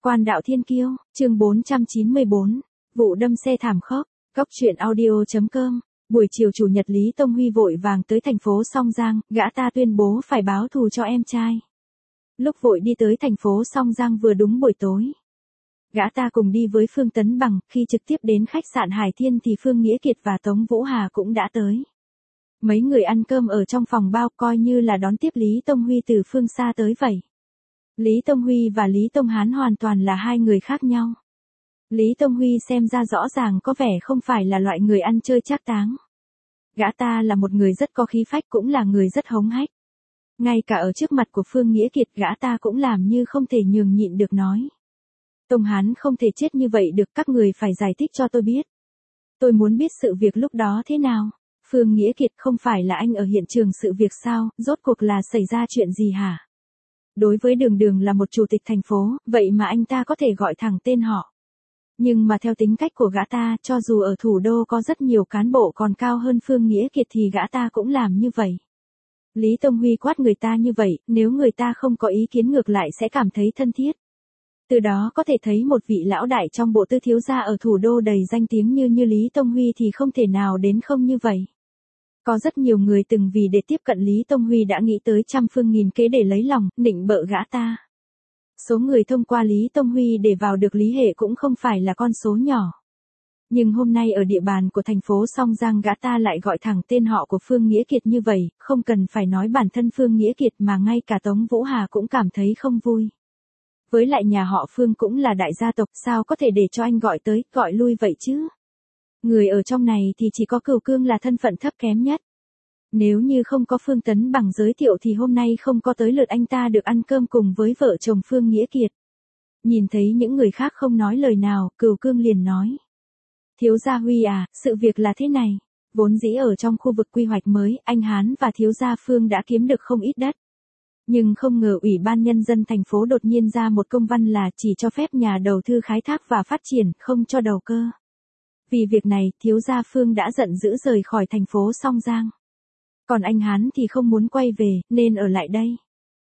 Quan đạo thiên kiêu, chương 494, vụ đâm xe thảm khốc, góc truyện audio.com. Buổi chiều chủ nhật Lý Tông Huy vội vàng tới thành phố Song Giang, gã ta tuyên bố phải báo thù cho em trai. Lúc vội đi tới thành phố Song Giang vừa đúng buổi tối. Gã ta cùng đi với Phương Tấn Bằng, khi trực tiếp đến khách sạn Hải Thiên thì Phương Nghĩa Kiệt và Tống Vũ Hà cũng đã tới. Mấy người ăn cơm ở trong phòng bao coi như là đón tiếp Lý Tông Huy từ phương xa tới vậy. Lý Tông Huy và Lý Tông Hán hoàn toàn là hai người khác nhau. Lý Tông Huy xem ra rõ ràng có vẻ không phải là loại người ăn chơi trác táng. Gã ta là một người rất có khí phách, cũng là người rất hống hách. Ngay cả ở trước mặt của Phương Nghĩa Kiệt gã ta cũng làm như không thể nhường nhịn được nói. Tông Hán không thể chết như vậy được, các người phải giải thích cho tôi biết. Tôi muốn biết sự việc lúc đó thế nào. Phương Nghĩa Kiệt, không phải là anh ở hiện trường sự việc sao, rốt cuộc là xảy ra chuyện gì hả? Đối với Đường Đường là một chủ tịch thành phố, vậy mà anh ta có thể gọi thẳng tên họ. Nhưng mà theo tính cách của gã ta, cho dù ở thủ đô có rất nhiều cán bộ còn cao hơn Phương Nghĩa Kiệt thì gã ta cũng làm như vậy. Lý Tông Huy quát người ta như vậy, nếu người ta không có ý kiến ngược lại sẽ cảm thấy thân thiết. Từ đó có thể thấy một vị lão đại trong bộ tư thiếu gia ở thủ đô đầy danh tiếng như Lý Tông Huy thì không thể nào đến không như vậy. Có rất nhiều người từng vì để tiếp cận Lý Tông Huy đã nghĩ tới trăm phương nghìn kế để lấy lòng, nịnh bợ gã ta. Số người thông qua Lý Tông Huy để vào được Lý Hệ cũng không phải là con số nhỏ. Nhưng hôm nay ở địa bàn của thành phố Song Giang gã ta lại gọi thẳng tên họ của Phương Nghĩa Kiệt như vậy, không cần phải nói bản thân Phương Nghĩa Kiệt mà ngay cả Tống Vũ Hà cũng cảm thấy không vui. Với lại nhà họ Phương cũng là đại gia tộc, sao có thể để cho anh gọi tới, gọi lui vậy chứ? Người ở trong này thì chỉ có Cửu Cương là thân phận thấp kém nhất. Nếu như không có Phương Tấn Bằng giới thiệu thì hôm nay không có tới lượt anh ta được ăn cơm cùng với vợ chồng Phương Nghĩa Kiệt. Nhìn thấy những người khác không nói lời nào, Cửu Cương liền nói. Thiếu gia Huy à, sự việc là thế này. Vốn dĩ ở trong khu vực quy hoạch mới, anh Hán và thiếu gia Phương đã kiếm được không ít đất. Nhưng không ngờ Ủy ban Nhân dân thành phố đột nhiên ra một công văn là chỉ cho phép nhà đầu tư khai thác và phát triển, không cho đầu cơ. Vì việc này, thiếu gia Phương đã giận dữ rời khỏi thành phố Song Giang. Còn anh Hán thì không muốn quay về, nên ở lại đây.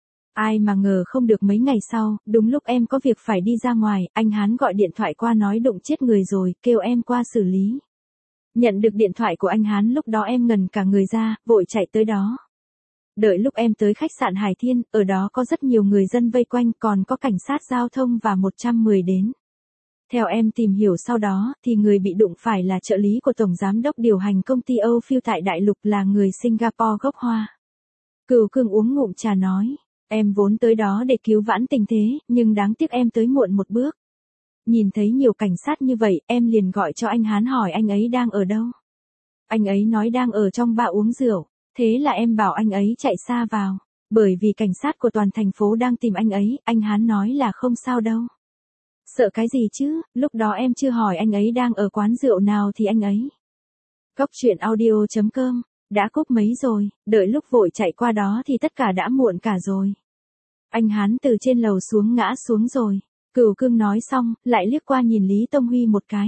Ai mà ngờ không được mấy ngày sau, đúng lúc em có việc phải đi ra ngoài, anh Hán gọi điện thoại qua nói đụng chết người rồi, kêu em qua xử lý. Nhận được điện thoại của anh Hán lúc đó em ngần cả người ra, vội chạy tới đó. Đợi lúc em tới khách sạn Hải Thiên, ở đó có rất nhiều người dân vây quanh, còn có cảnh sát giao thông và 110 đến. Theo em tìm hiểu sau đó, thì người bị đụng phải là trợ lý của Tổng Giám đốc điều hành công ty Âu Phiêu tại Đại Lục, là người Singapore gốc Hoa. Cửu Cương uống ngụm trà nói, em vốn tới đó để cứu vãn tình thế, nhưng đáng tiếc em tới muộn một bước. Nhìn thấy nhiều cảnh sát như vậy, em liền gọi cho anh Hán hỏi anh ấy đang ở đâu. Anh ấy nói đang ở trong bar uống rượu, thế là em bảo anh ấy chạy xa vào, bởi vì cảnh sát của toàn thành phố đang tìm anh Hán nói là không sao đâu. Sợ cái gì chứ, lúc đó em chưa hỏi anh ấy đang ở quán rượu nào thì anh ấy. Góc truyện audio.com, đã cúp mấy rồi, đợi lúc vội chạy qua đó thì tất cả đã muộn cả rồi. Anh Hán từ trên lầu xuống ngã xuống rồi. Cửu Cương nói xong, lại liếc qua nhìn Lý Tông Huy một cái.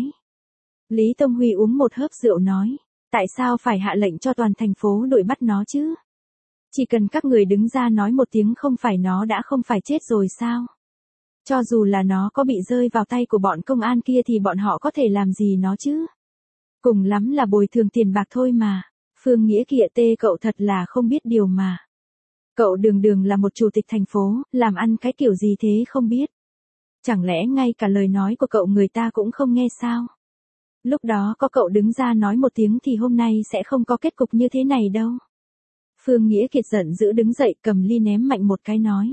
Lý Tông Huy uống một hớp rượu nói, tại sao phải hạ lệnh cho toàn thành phố đuổi bắt nó chứ? Chỉ cần các người đứng ra nói một tiếng không phải nó đã không phải chết rồi sao? Cho dù là nó có bị rơi vào tay của bọn công an kia thì bọn họ có thể làm gì nó chứ? Cùng lắm là bồi thường tiền bạc thôi mà. Phương Nghĩa Kiệt cậu thật là không biết điều mà. Cậu Đường Đường là một chủ tịch thành phố, làm ăn cái kiểu gì thế không biết. Chẳng lẽ ngay cả lời nói của cậu người ta cũng không nghe sao? Lúc đó có cậu đứng ra nói một tiếng thì hôm nay sẽ không có kết cục như thế này đâu. Phương Nghĩa Kiệt giận dữ đứng dậy, cầm ly ném mạnh một cái nói.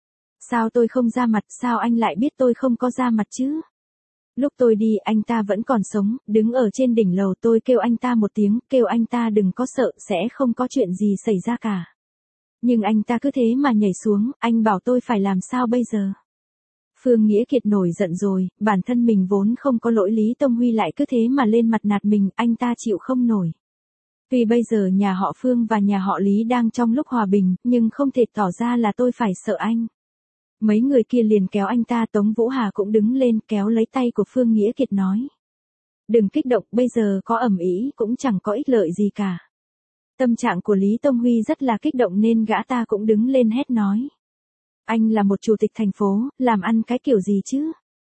Sao tôi không ra mặt, sao anh lại biết tôi không có ra mặt chứ? Lúc tôi đi anh ta vẫn còn sống, đứng ở trên đỉnh lầu, tôi kêu anh ta một tiếng, kêu anh ta đừng có sợ, sẽ không có chuyện gì xảy ra cả. Nhưng anh ta cứ thế mà nhảy xuống, anh bảo tôi phải làm sao bây giờ? Phương Nghĩa Kiệt nổi giận rồi, bản thân mình vốn không có lỗi, Lý Tông Huy lại cứ thế mà lên mặt nạt mình, anh ta chịu không nổi. Vì bây giờ nhà họ Phương và nhà họ Lý đang trong lúc hòa bình, nhưng không thể tỏ ra là tôi phải sợ anh. Mấy người kia liền kéo anh ta, Tống Vũ Hà cũng đứng lên kéo lấy tay của Phương Nghĩa Kiệt nói. Đừng kích động, bây giờ có ầm ĩ cũng chẳng có ích lợi gì cả. Tâm trạng của Lý Tông Huy rất là kích động nên gã ta cũng đứng lên hét nói. Anh là một chủ tịch thành phố, làm ăn cái kiểu gì chứ?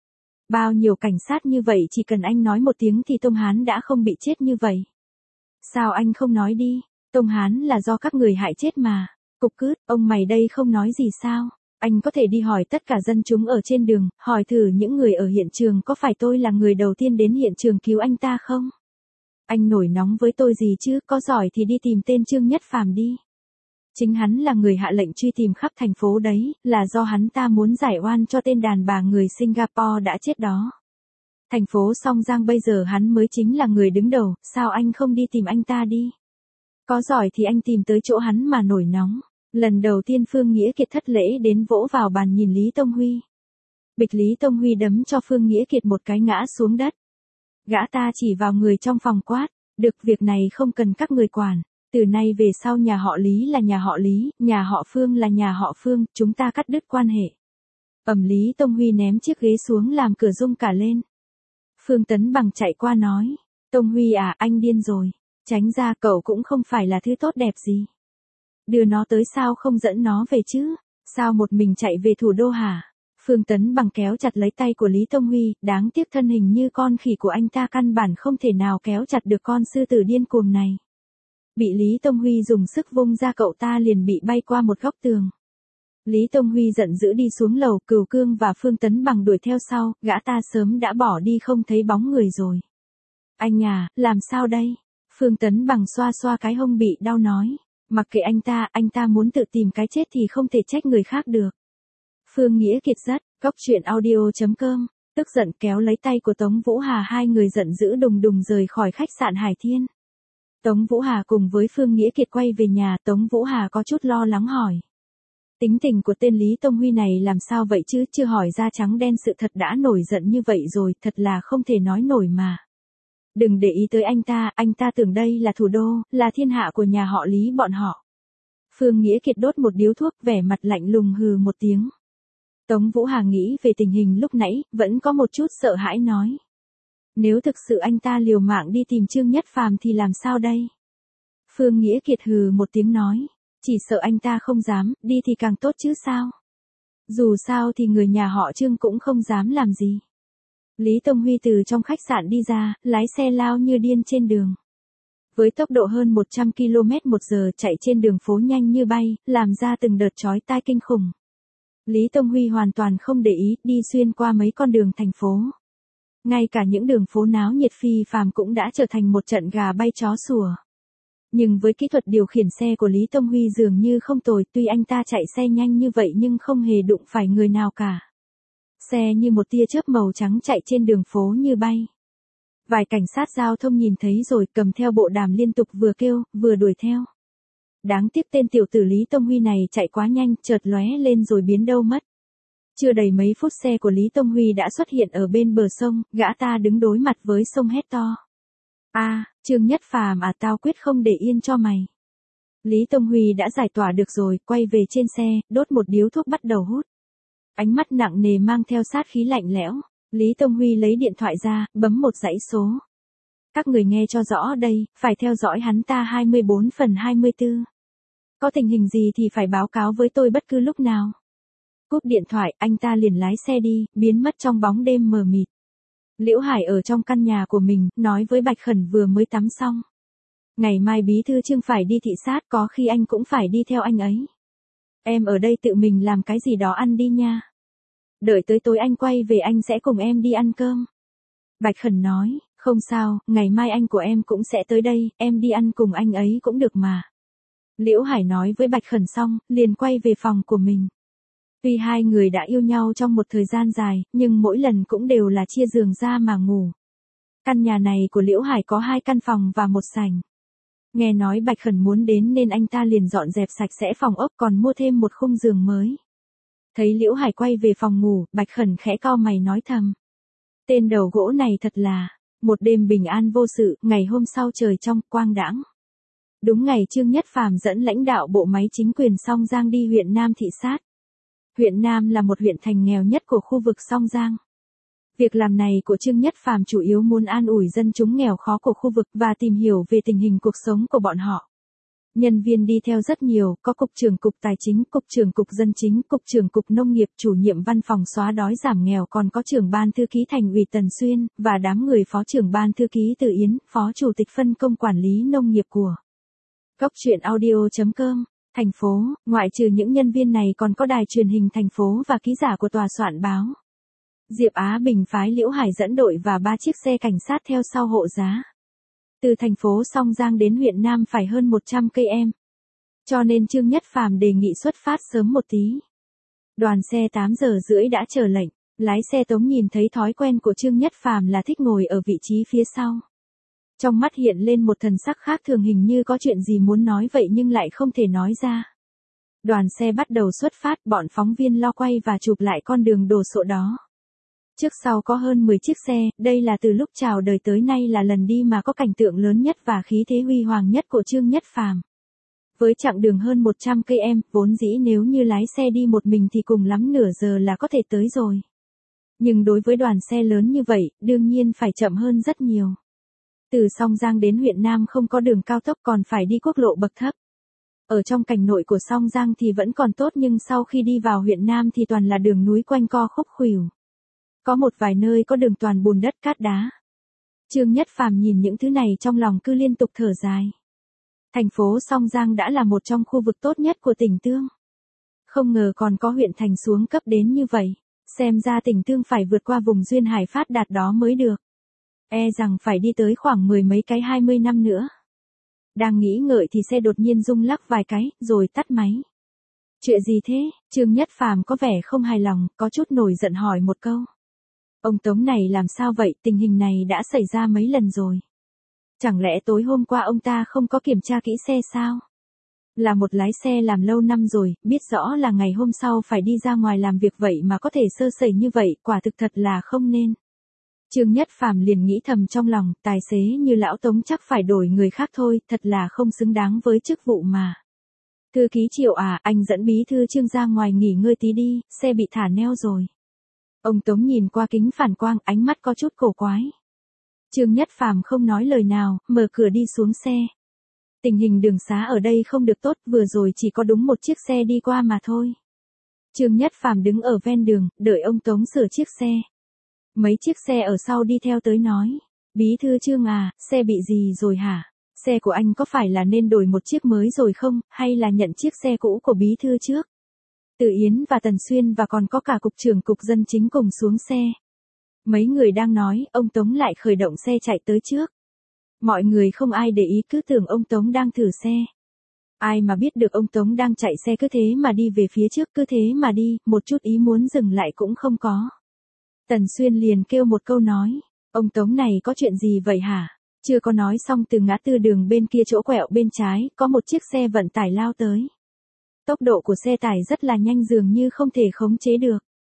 Bao nhiêu cảnh sát như vậy chỉ cần anh nói một tiếng thì Tông Hán đã không bị chết như vậy. Sao anh không nói đi, Tông Hán là do các người hại chết mà. Cục cứt, ông mày đây không nói gì sao? Anh có thể đi hỏi tất cả dân chúng ở trên đường, hỏi thử những người ở hiện trường có phải tôi là người đầu tiên đến hiện trường cứu anh ta không? Anh nổi nóng với tôi gì chứ, có giỏi thì đi tìm tên Trương Nhất Phàm đi. Chính hắn là người hạ lệnh truy tìm khắp thành phố đấy, là do hắn ta muốn giải oan cho tên đàn bà người Singapore đã chết đó. Thành phố Song Giang bây giờ hắn mới chính là người đứng đầu, sao anh không đi tìm anh ta đi? Có giỏi thì anh tìm tới chỗ hắn mà nổi nóng. Lần đầu tiên Phương Nghĩa Kiệt thất lễ đến vỗ vào bàn nhìn Lý Tông Huy. Bịch Lý Tông Huy đấm cho Phương Nghĩa Kiệt một cái ngã xuống đất. Gã ta chỉ vào người trong phòng quát, được việc này không cần các người quản. Từ nay về sau nhà họ Lý là nhà họ Lý, nhà họ Phương là nhà họ Phương, chúng ta cắt đứt quan hệ. Lý Tông Huy ném chiếc ghế xuống làm cửa rung cả lên. Phương Tấn Bằng chạy qua nói, Tông Huy à, anh điên rồi, tránh ra, cậu cũng không phải là thứ tốt đẹp gì. Đưa nó tới sao không dẫn nó về chứ, sao một mình chạy về thủ đô hả? Phương Tấn Bằng kéo chặt lấy tay của Lý Tông Huy, đáng tiếc thân hình như con khỉ của anh ta căn bản không thể nào kéo chặt được con sư tử điên cuồng này. Bị Lý Tông Huy dùng sức vung ra, cậu ta liền bị bay qua một góc tường. Lý Tông Huy giận dữ đi xuống lầu, Cửu Cương và Phương Tấn Bằng đuổi theo sau, gã ta sớm đã bỏ đi không thấy bóng người rồi. Anh à, làm sao đây? Phương Tấn Bằng xoa xoa cái hông bị đau nói. Mặc kệ anh ta muốn tự tìm cái chết thì không thể trách người khác được. Phương Nghĩa Kiệt rất, goctruyện.audio.com, tức giận kéo lấy tay của Tống Vũ Hà, hai người giận dữ đùng đùng rời khỏi khách sạn Hải Thiên. Tống Vũ Hà cùng với Phương Nghĩa Kiệt quay về nhà, Tống Vũ Hà có chút lo lắng hỏi. Tính tình của tên Lý Tông Huy này làm sao vậy chứ, chưa hỏi ra trắng đen sự thật đã nổi giận như vậy rồi, thật là không thể nói nổi mà. Đừng để ý tới anh ta tưởng đây là thủ đô, là thiên hạ của nhà họ Lý bọn họ. Phương Nghĩa Kiệt đốt một điếu thuốc, vẻ mặt lạnh lùng hừ một tiếng. Tống Vũ Hà nghĩ về tình hình lúc nãy, vẫn có một chút sợ hãi nói. Nếu thực sự anh ta liều mạng đi tìm Trương Nhất Phàm thì làm sao đây? Phương Nghĩa Kiệt hừ một tiếng nói. Chỉ sợ anh ta không dám, đi thì càng tốt chứ sao? Dù sao thì người nhà họ Trương cũng không dám làm gì. Lý Tông Huy từ trong khách sạn đi ra, lái xe lao như điên trên đường. Với tốc độ hơn 100 km/h chạy trên đường phố nhanh như bay, làm ra từng đợt chói tai kinh khủng. Lý Tông Huy hoàn toàn không để ý, đi xuyên qua mấy con đường thành phố. Ngay cả những đường phố náo nhiệt phi phàm cũng đã trở thành một trận gà bay chó sủa. Nhưng với kỹ thuật điều khiển xe của Lý Tông Huy dường như không tồi, tuy anh ta chạy xe nhanh như vậy nhưng không hề đụng phải người nào cả. Xe như một tia chớp màu trắng chạy trên đường phố như bay. Vài cảnh sát giao thông nhìn thấy rồi, cầm theo bộ đàm liên tục vừa kêu, vừa đuổi theo. Đáng tiếc tên tiểu tử Lý Tông Huy này chạy quá nhanh, chợt lóe lên rồi biến đâu mất. Chưa đầy mấy phút xe của Lý Tông Huy đã xuất hiện ở bên bờ sông, gã ta đứng đối mặt với sông hét to. Trương Nhất Phàm à, tao quyết không để yên cho mày. Lý Tông Huy đã giải tỏa được rồi, quay về trên xe, đốt một điếu thuốc bắt đầu hút. Ánh mắt nặng nề mang theo sát khí lạnh lẽo. Lý Tông Huy lấy điện thoại ra, bấm một dãy số. Các người nghe cho rõ đây, phải theo dõi hắn ta 24/24. Có tình hình gì thì phải báo cáo với tôi bất cứ lúc nào. Cúp điện thoại, anh ta liền lái xe đi, biến mất trong bóng đêm mờ mịt. Liễu Hải ở trong căn nhà của mình, nói với Bạch Khẩn vừa mới tắm xong. Ngày mai bí thư Trương phải đi thị sát, có khi anh cũng phải đi theo anh ấy. Em ở đây tự mình làm cái gì đó ăn đi nha. Đợi tới tối anh quay về anh sẽ cùng em đi ăn cơm. Bạch Khẩn nói, không sao, ngày mai anh của em cũng sẽ tới đây, em đi ăn cùng anh ấy cũng được mà. Liễu Hải nói với Bạch Khẩn xong, liền quay về phòng của mình. Tuy hai người đã yêu nhau trong một thời gian dài, nhưng mỗi lần cũng đều là chia giường ra mà ngủ. Căn nhà này của Liễu Hải có 2 căn phòng và một sảnh. Nghe nói Bạch Khẩn muốn đến nên anh ta liền dọn dẹp sạch sẽ phòng ốc, còn mua thêm một khung giường mới. Thấy Liễu Hải quay về phòng ngủ, Bạch Khẩn khẽ cau mày nói thầm. Tên đầu gỗ này thật là, một đêm bình an vô sự, ngày hôm sau trời trong, quang đãng. Đúng ngày Trương Nhất Phàm dẫn lãnh đạo bộ máy chính quyền Song Giang đi huyện Nam thị sát. Huyện Nam là một huyện thành nghèo nhất của khu vực Song Giang. Việc làm này của Trương Nhất Phàm chủ yếu muốn an ủi dân chúng nghèo khó của khu vực và tìm hiểu về tình hình cuộc sống của bọn họ. Nhân viên đi theo rất nhiều, có cục trưởng cục tài chính, cục trưởng cục dân chính, cục trưởng cục nông nghiệp, chủ nhiệm văn phòng xóa đói giảm nghèo, còn có trưởng ban thư ký thành ủy Tần Xuyên, và đám người phó trưởng ban thư ký Từ Yến, phó chủ tịch phân công quản lý nông nghiệp của Góc truyện audio.com. Thành phố, ngoại trừ những nhân viên này còn có đài truyền hình thành phố và ký giả của tòa soạn báo. Diệp Á Bình phái Liễu Hải dẫn đội và 3 chiếc xe cảnh sát theo sau hộ giá. Từ thành phố Song Giang đến huyện Nam phải hơn 100 km. Cho nên Trương Nhất Phàm đề nghị xuất phát sớm một tí. Đoàn xe 8 giờ rưỡi đã chờ lệnh, lái xe Tống nhìn thấy thói quen của Trương Nhất Phàm là thích ngồi ở vị trí phía sau. Trong mắt hiện lên một thần sắc khác thường, hình như có chuyện gì muốn nói vậy nhưng lại không thể nói ra. Đoàn xe bắt đầu xuất phát, bọn phóng viên lo quay và chụp lại con đường đồ sộ đó. Trước sau có hơn 10 chiếc xe, đây là từ lúc chào đời tới nay là lần đi mà có cảnh tượng lớn nhất và khí thế huy hoàng nhất của Trương Nhất Phàm. Với chặng đường hơn 100 km, vốn dĩ nếu như lái xe đi một mình thì cùng lắm nửa giờ là có thể tới rồi. Nhưng đối với đoàn xe lớn như vậy, đương nhiên phải chậm hơn rất nhiều. Từ Song Giang đến huyện Nam không có đường cao tốc, còn phải đi quốc lộ bậc thấp. Ở trong cảnh nội của Song Giang thì vẫn còn tốt, nhưng sau khi đi vào huyện Nam thì toàn là đường núi quanh co khúc khuỷu. Có một vài nơi có đường toàn bùn đất cát đá. Trương Nhất Phàm nhìn những thứ này trong lòng cứ liên tục thở dài. Thành phố Song Giang đã là một trong khu vực tốt nhất của tỉnh Tương. Không ngờ còn có huyện thành xuống cấp đến như vậy. Xem ra tỉnh Tương phải vượt qua vùng duyên hải phát đạt đó mới được. E rằng phải đi tới khoảng 10 mấy cái 20 năm nữa. Đang nghĩ ngợi thì xe đột nhiên rung lắc vài cái, rồi tắt máy. Chuyện gì thế? Trương Nhất Phàm có vẻ không hài lòng, có chút nổi giận hỏi một câu. Ông Tống này làm sao vậy, tình hình này đã xảy ra mấy lần rồi. Chẳng lẽ tối hôm qua ông ta không có kiểm tra kỹ xe sao? Là một lái xe làm lâu năm rồi, biết rõ là ngày hôm sau phải đi ra ngoài làm việc vậy mà có thể sơ sẩy như vậy, quả thực thật là không nên. Trương Nhất Phàm liền nghĩ thầm trong lòng, tài xế như lão Tống chắc phải đổi người khác thôi, thật là không xứng đáng với chức vụ mà. Thư ký Triệu à, anh dẫn bí thư Trương ra ngoài nghỉ ngơi tí đi, xe bị thả neo rồi. Ông Tống nhìn qua kính phản quang, ánh mắt có chút cổ quái. Trương Nhất Phàm không nói lời nào, mở cửa đi xuống xe. Tình hình đường xá ở đây không được tốt, vừa rồi chỉ có đúng một chiếc xe đi qua mà thôi. Trương Nhất Phàm đứng ở ven đường, đợi ông Tống sửa chiếc xe. Mấy chiếc xe ở sau đi theo tới nói, bí thư Trương à, xe bị gì rồi hả? Xe của anh có phải là nên đổi một chiếc mới rồi không, hay là nhận chiếc xe cũ của bí thư trước? Từ Yến và Tần Xuyên và còn có cả cục trưởng cục dân chính cùng xuống xe. Mấy người đang nói, ông Tống lại khởi động xe chạy tới trước. Mọi người không ai để ý, cứ tưởng ông Tống đang thử xe. Ai mà biết được ông Tống đang chạy xe cứ thế mà đi về phía trước, cứ thế mà đi, một chút ý muốn dừng lại cũng không có. Tần Xuyên liền kêu một câu nói, ông Tống này có chuyện gì vậy hả? Chưa có nói xong từ ngã tư đường bên kia chỗ quẹo bên trái, có một chiếc xe vận tải lao tới. Tốc độ của xe tải rất là nhanh, dường như không thể khống chế được.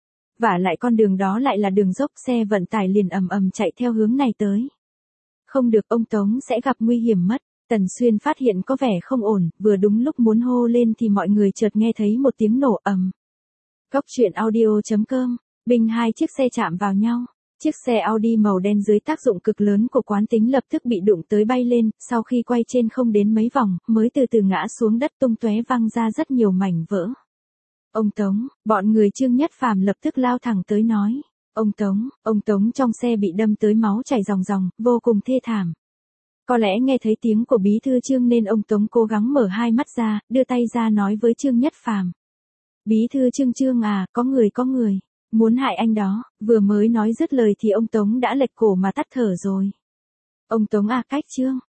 Vả lại con đường đó lại là đường dốc, xe vận tải liền ầm ầm chạy theo hướng này tới. Không được, ông Tống sẽ gặp nguy hiểm mất. Tần Xuyên phát hiện có vẻ không ổn, vừa đúng lúc muốn hô lên thì mọi người chợt nghe thấy một tiếng nổ ầm. Góc truyện audio.com, bình hai chiếc xe chạm vào nhau. Chiếc xe Audi màu đen dưới tác dụng cực lớn của quán tính lập tức bị đụng tới bay lên, sau khi quay trên không đến mấy vòng, mới từ từ ngã xuống đất tung tóe văng ra rất nhiều mảnh vỡ. Ông Tống, bọn người Trương Nhất Phàm lập tức lao thẳng tới nói. Ông Tống trong xe bị đâm tới máu chảy ròng ròng, vô cùng thê thảm. Có lẽ nghe thấy tiếng của bí thư Trương nên ông Tống cố gắng mở hai mắt ra, đưa tay ra nói với Trương Nhất Phàm. Bí thư Trương à, có người, muốn hại anh đó. Vừa mới nói dứt lời thì ông Tống đã lệch cổ mà tắt thở rồi. Ông Tống à, cách Trương,